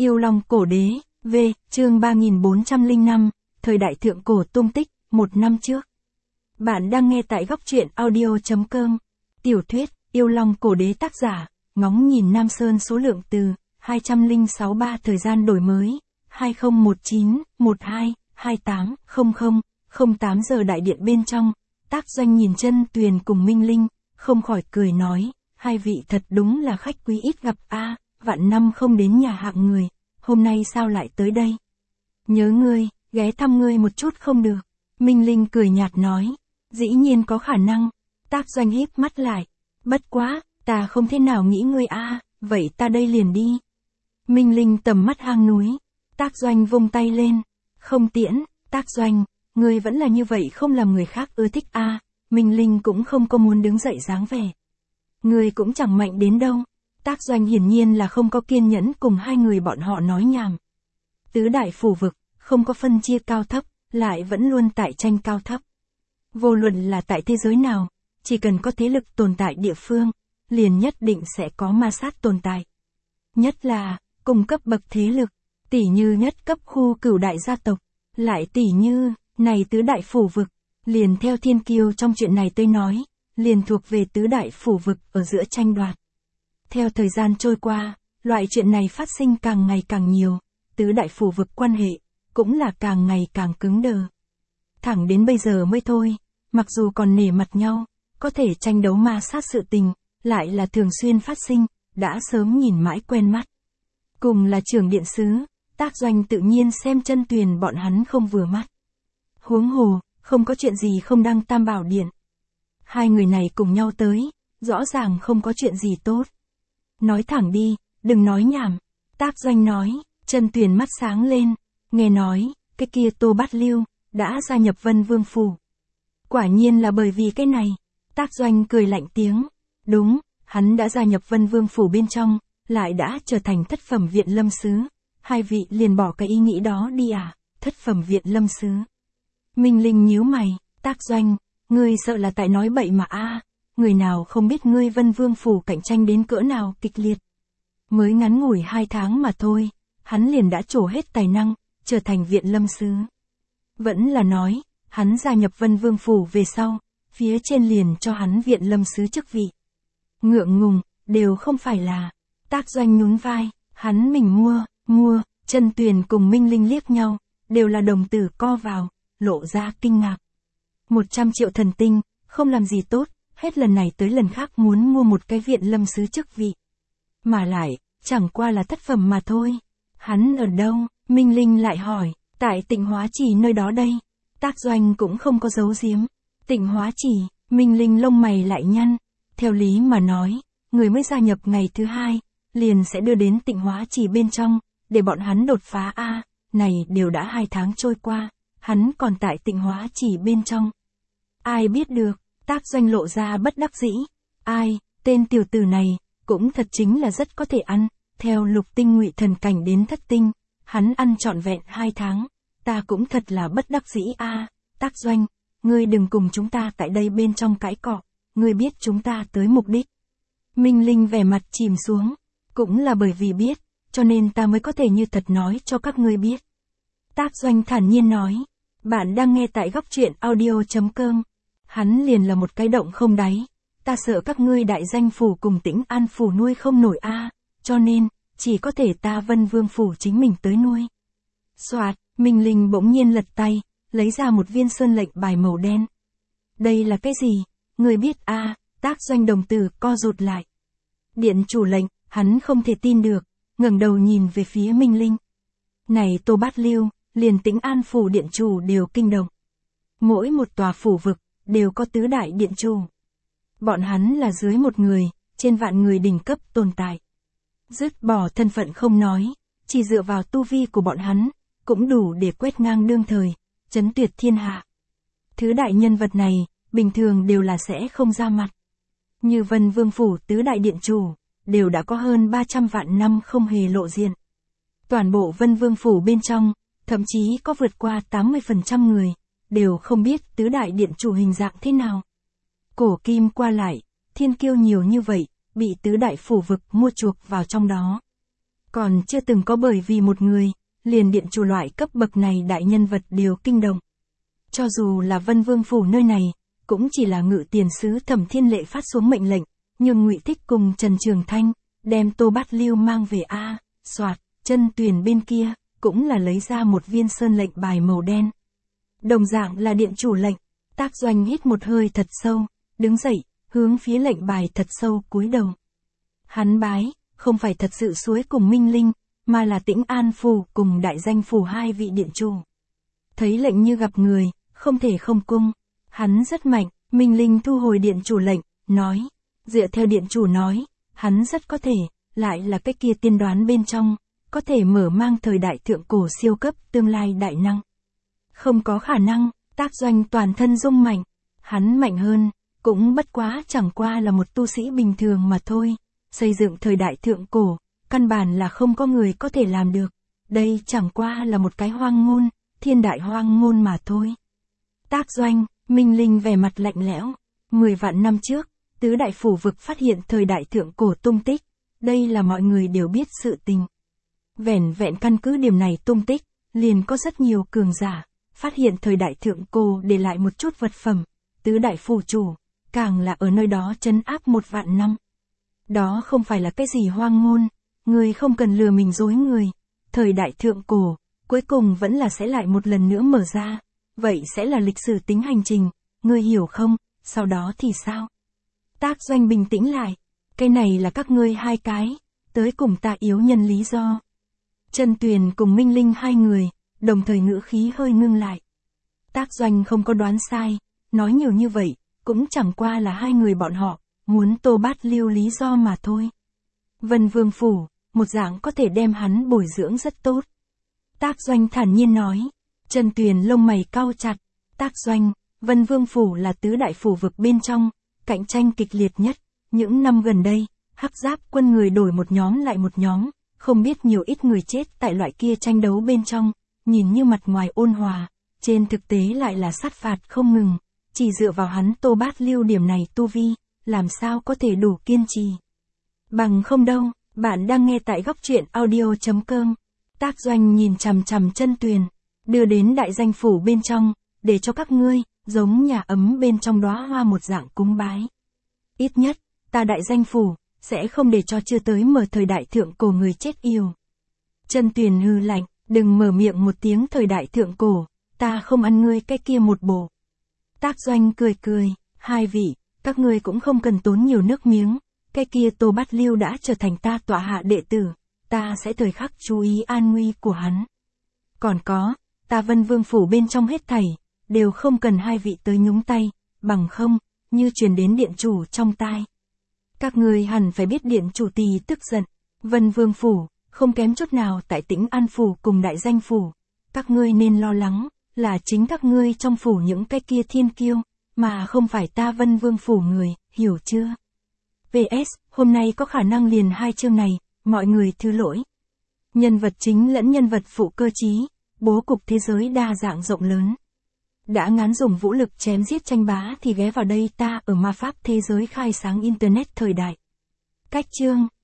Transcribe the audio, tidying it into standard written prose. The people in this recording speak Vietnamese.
Yêu Long Cổ Đế, V, chương 3405, thời đại thượng cổ tung tích, 1 năm trước. Bạn đang nghe tại góc truyện audio.com. Tiểu thuyết, Yêu Long Cổ Đế tác giả, ngóng nhìn Nam Sơn số lượng từ, 2063 thời gian đổi mới, 2019, 12, 28, 00, 08 giờ đại điện bên trong, Tác Doanh nhìn Chân Tuyền cùng Minh Linh, không khỏi cười nói, hai vị thật đúng là khách quý ít gặp a, vạn năm không đến nhà hạng người, hôm nay sao lại tới đây? Nhớ ngươi, ghé thăm ngươi một chút không được. Minh Linh cười nhạt nói, dĩ nhiên có khả năng. Tác Doanh híp mắt lại, bất quá, ta không thế nào nghĩ ngươi a, vậy ta đây liền đi. Minh Linh tầm mắt hang núi, Tác Doanh vung tay lên, không tiễn. Tác Doanh, ngươi vẫn là như vậy không làm người khác ưa thích a. Minh Linh cũng không có muốn đứng dậy dáng vẻ. Ngươi cũng chẳng mạnh đến đâu. Tác Doanh hiển nhiên là không có kiên nhẫn cùng hai người bọn họ nói nhảm. Tứ đại phủ vực, không có phân chia cao thấp, lại vẫn luôn tại tranh cao thấp. Vô luận là tại thế giới nào, chỉ cần có thế lực tồn tại địa phương, liền nhất định sẽ có ma sát tồn tại. Nhất là, cùng cấp bậc thế lực, tỷ như nhất cấp khu cửu đại gia tộc, lại tỷ như, này tứ đại phủ vực, liền theo thiên kiêu trong chuyện này tôi nói, liền thuộc về tứ đại phủ vực ở giữa tranh đoạt. Theo thời gian trôi qua, loại chuyện này phát sinh càng ngày càng nhiều, tứ đại phủ vực quan hệ, cũng là càng ngày càng cứng đờ. Thẳng đến bây giờ mới thôi, mặc dù còn nể mặt nhau, có thể tranh đấu ma sát sự tình, lại là thường xuyên phát sinh, đã sớm nhìn mãi quen mắt. Cùng là trưởng điện sứ, Tác Doanh tự nhiên xem Chân Tuyền bọn hắn không vừa mắt. Huống hồ, không có chuyện gì không đăng Tam Bảo Điện. Hai người này cùng nhau tới, rõ ràng không có chuyện gì tốt. Nói thẳng đi, đừng nói nhảm. Tác Doanh nói, Chân Tuyền mắt sáng lên, nghe nói, cái kia Tô Bát Lưu, đã gia nhập Vân Vương Phủ. Quả nhiên là bởi vì cái này. Tác Doanh cười lạnh tiếng, đúng, hắn đã gia nhập Vân Vương Phủ bên trong, lại đã trở thành thất phẩm viện lâm sứ. Hai vị liền bỏ cái ý nghĩ đó đi à, thất phẩm viện lâm sứ. Minh Linh nhíu mày, Tác Doanh, ngươi sợ là tại nói bậy mà a, người nào không biết ngươi Vân Vương Phủ cạnh tranh đến cỡ nào kịch liệt. Mới ngắn ngủi 2 tháng mà thôi, hắn liền đã trổ hết tài năng, trở thành viện lâm sứ. Vẫn là nói, hắn gia nhập Vân Vương Phủ về sau, phía trên liền cho hắn viện lâm sứ chức vị. Ngượng ngùng, đều không phải là. Tác Doanh nhún vai, hắn mình mua. Chân Tuyền cùng Minh Linh liếc nhau, đều là đồng tử co vào, lộ ra kinh ngạc. 100 triệu thần tinh, không làm gì tốt, hết lần này tới lần khác muốn mua một cái viện lâm sứ chức vị. Mà lại, chẳng qua là thất phẩm mà thôi. Hắn ở đâu? Minh Linh lại hỏi, tại Tịnh Hóa Chỉ nơi đó đây. Tác Doanh cũng không có giấu giếm. Tịnh Hóa Chỉ, Minh Linh lông mày lại nhăn. Theo lý mà nói, người mới gia nhập ngày thứ 2, liền sẽ đưa đến Tịnh Hóa Chỉ bên trong, để bọn hắn đột phá a. Này đều đã 2 tháng trôi qua, hắn còn tại Tịnh Hóa Chỉ bên trong. Ai biết được, Tác Doanh lộ ra bất đắc dĩ. Ai, tên tiểu tử này, cũng thật chính là rất có thể ăn, theo lục tinh ngụy thần cảnh đến thất tinh, hắn ăn trọn vẹn 2 tháng, ta cũng thật là bất đắc dĩ a. Tác Doanh, ngươi đừng cùng chúng ta tại đây bên trong cãi cọ, ngươi biết chúng ta tới mục đích. Minh Linh vẻ mặt chìm xuống, cũng là bởi vì biết, cho nên ta mới có thể như thật nói cho các ngươi biết. Tác Doanh thản nhiên nói, bạn đang nghe tại góc truyện audio.com. Hắn liền là một cái động không đáy, ta sợ các ngươi đại danh phủ cùng Tĩnh An phủ nuôi không nổi a, cho nên, chỉ có thể ta Vân Vương phủ chính mình tới nuôi. Soạt, Minh Linh bỗng nhiên lật tay, lấy ra một viên sơn lệnh bài màu đen. Đây là cái gì? Ngươi biết a? Tác Doanh đồng tử co rụt lại. Điện chủ lệnh, hắn không thể tin được, ngẩng đầu nhìn về phía Minh Linh. Này Tô Bát Lưu, liền Tĩnh An phủ điện chủ đều kinh động. Mỗi một tòa phủ vực, đều có tứ đại điện chủ. Bọn hắn là dưới một người, trên vạn người đỉnh cấp tồn tại. Dứt bỏ thân phận không nói, chỉ dựa vào tu vi của bọn hắn, cũng đủ để quét ngang đương thời, chấn tuyệt thiên hạ. Thứ đại nhân vật này, bình thường đều là sẽ không ra mặt. Như Vân Vương Phủ tứ đại điện chủ, đều đã có hơn 300 vạn năm không hề lộ diện. Toàn bộ Vân Vương Phủ bên trong, thậm chí có vượt qua 80% người, đều không biết tứ đại điện chủ hình dạng thế nào. Cổ kim qua lại, thiên kiêu nhiều như vậy, bị tứ đại phủ vực mua chuộc vào trong đó. Còn chưa từng có bởi vì một người, liền điện chủ loại cấp bậc này đại nhân vật đều kinh động. Cho dù là Vân Vương phủ nơi này, cũng chỉ là ngự tiền sứ Thẩm Thiên Lệ phát xuống mệnh lệnh, nhưng Ngụy Thích cùng Trần Trường Thanh, đem Tô Bát Lưu mang về soạt, Chân Tuyền bên kia, cũng là lấy ra một viên sơn lệnh bài màu đen. Đồng dạng là điện chủ lệnh, Tác Doanh hít một hơi thật sâu, đứng dậy, hướng phía lệnh bài thật sâu cúi đầu. Hắn bái, không phải thật sự suối cùng Minh Linh, mà là Tĩnh An phủ cùng Đại Danh phủ hai vị điện chủ. Thấy lệnh như gặp người, không thể không cung. Hắn rất mạnh, Minh Linh thu hồi điện chủ lệnh, nói. Dựa theo điện chủ nói, hắn rất có thể, lại là cái kia tiên đoán bên trong, có thể mở mang thời đại thượng cổ siêu cấp tương lai đại năng. Không có khả năng, Tác Doanh toàn thân rung mạnh. Hắn mạnh hơn, cũng bất quá chẳng qua là một tu sĩ bình thường mà thôi. Xây dựng thời đại thượng cổ, căn bản là không có người có thể làm được. Đây chẳng qua là một cái hoang ngôn, thiên đại hoang ngôn mà thôi. Tác Doanh, Minh Linh vẻ mặt lạnh lẽo. 10 vạn năm trước, tứ đại phủ vực phát hiện thời đại thượng cổ tung tích. Đây là mọi người đều biết sự tình. Vẻn vẹn căn cứ điểm này tung tích, liền có rất nhiều cường giả, phát hiện thời đại thượng cổ để lại một chút vật phẩm. Tứ đại phủ chủ, càng là ở nơi đó trấn áp 1 vạn năm. Đó không phải là cái gì hoang ngôn, người không cần lừa mình dối người. Thời đại thượng cổ, cuối cùng vẫn là sẽ lại một lần nữa mở ra. Vậy sẽ là lịch sử tính hành trình, ngươi hiểu không, sau đó thì sao? Tác Doanh bình tĩnh lại, cái này là các ngươi hai cái, tới cùng ta yếu nhân lý do. Chân Tuyền cùng Minh Linh hai người, đồng thời ngữ khí hơi ngưng lại. Tác Doanh không có đoán sai, nói nhiều như vậy, cũng chẳng qua là hai người bọn họ, muốn Tô Bát Lưu lý do mà thôi. Vân Vương phủ, một dạng có thể đem hắn bồi dưỡng rất tốt. Tác Doanh thản nhiên nói. Chân Tuyền lông mày cau chặt. Tác Doanh, Vân Vương phủ là tứ đại phủ vực bên trong, cạnh tranh kịch liệt nhất. Những năm gần đây, Hắc Giáp quân người đổi một nhóm lại một nhóm, không biết nhiều ít người chết tại loại kia tranh đấu bên trong, nhìn như mặt ngoài ôn hòa, trên thực tế lại là sát phạt không ngừng, chỉ dựa vào hắn Tô Bát Lưu điểm này tu vi, làm sao có thể đủ kiên trì. Bằng không đâu, bạn đang nghe tại góc truyện audio.com. Tác Doanh nhìn chằm chằm Chân Tuyền, đưa đến Đại Danh phủ bên trong, để cho các ngươi, giống nhà ấm bên trong đóa hoa một dạng cúng bái. Ít nhất, ta Đại Danh phủ, sẽ không để cho chưa tới mở thời đại thượng cổ người chết yêu. Chân Tuyền hừ lạnh, đừng mở miệng một tiếng thời đại thượng cổ, ta không ăn ngươi cái kia một bộ. Tác Doanh cười cười, hai vị, các ngươi cũng không cần tốn nhiều nước miếng, cái kia Tô Bát Lưu đã trở thành ta tọa hạ đệ tử, ta sẽ thời khắc chú ý an nguy của hắn. Còn có, ta Vân Vương phủ bên trong hết thảy, đều không cần hai vị tới nhúng tay, bằng không, như truyền đến điện chủ trong tai. Các ngươi hẳn phải biết điện chủ tỳ tức giận, Vân Vương phủ, không kém chút nào tại Tĩnh An phủ cùng Đại Danh phủ. Các ngươi nên lo lắng, là chính các ngươi trong phủ những cái kia thiên kiêu, mà không phải ta Vân Vương phủ người, hiểu chưa? PS, hôm nay có khả năng liền 2 chương này, mọi người thứ lỗi. Nhân vật chính lẫn nhân vật phụ cơ trí, bố cục thế giới đa dạng rộng lớn. Đã ngán dùng vũ lực chém giết tranh bá thì ghé vào đây ta ở ma pháp thế giới khai sáng Internet thời đại. Cách chương